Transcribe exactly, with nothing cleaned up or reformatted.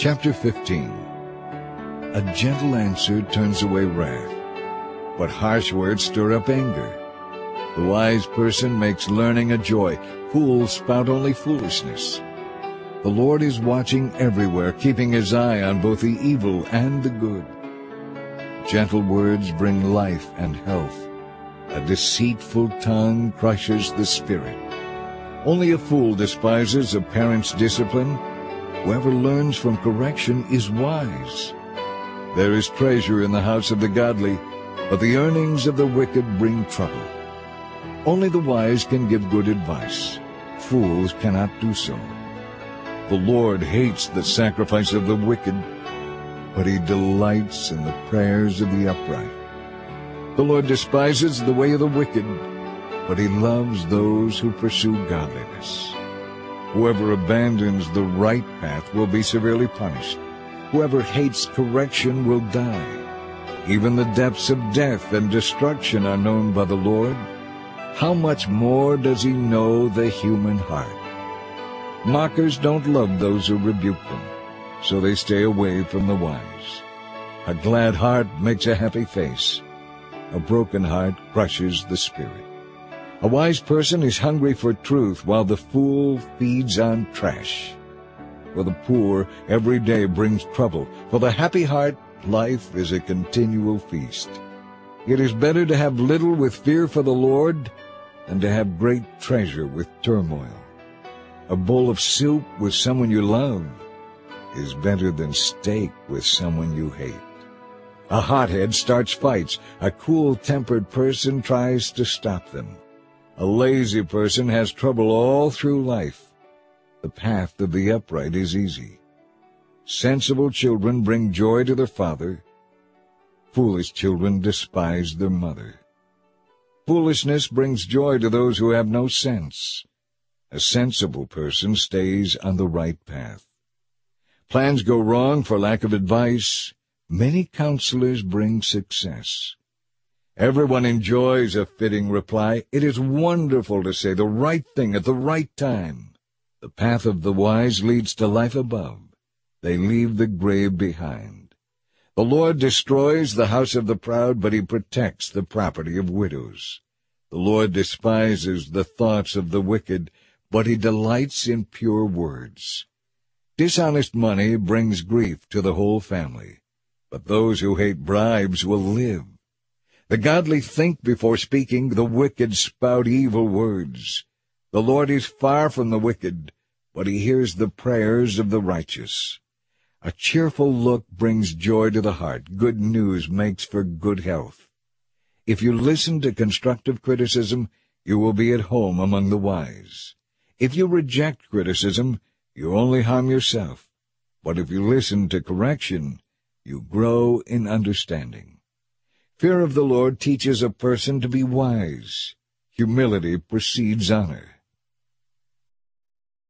Chapter fifteen. A gentle answer turns away wrath, but harsh words stir up anger. The wise person makes learning a joy. Fools spout only foolishness. The Lord is watching everywhere, keeping his eye on both the evil and the good. Gentle words bring life and health. A deceitful tongue crushes the spirit. Only a fool despises a parent's discipline. Whoever learns from correction is wise. There is treasure in the house of the godly, but the earnings of the wicked bring trouble. Only the wise can give good advice. Fools cannot do so. The Lord hates the sacrifice of the wicked, but he delights in the prayers of the upright. The Lord despises the way of the wicked, but he loves those who pursue godliness. Whoever abandons the right path will be severely punished. Whoever hates correction will die. Even the depths of death and destruction are known by the Lord. How much more does he know the human heart? Mockers don't love those who rebuke them, so they stay away from the wise. A glad heart makes a happy face. A broken heart crushes the spirit. A wise person is hungry for truth, while the fool feeds on trash. For the poor, every day brings trouble. For the happy heart, life is a continual feast. It is better to have little with fear for the Lord than to have great treasure with turmoil. A bowl of soup with someone you love is better than steak with someone you hate. A hothead starts fights. A cool-tempered person tries to stop them. A lazy person has trouble all through life. The path of the upright is easy. Sensible children bring joy to their father. Foolish children despise their mother. Foolishness brings joy to those who have no sense. A sensible person stays on the right path. Plans go wrong for lack of advice. Many counselors bring success. Everyone enjoys a fitting reply. It is wonderful to say the right thing at the right time. The path of the wise leads to life above. They leave the grave behind. The Lord destroys the house of the proud, but he protects the property of widows. The Lord despises the thoughts of the wicked, but he delights in pure words. Dishonest money brings grief to the whole family, but those who hate bribes will live. The godly think before speaking, the wicked spout evil words. The Lord is far from the wicked, but he hears the prayers of the righteous. A cheerful look brings joy to the heart. Good news makes for good health. If you listen to constructive criticism, you will be at home among the wise. If you reject criticism, you only harm yourself. But if you listen to correction, you grow in understanding. Fear of the Lord teaches a person to be wise. Humility precedes honor.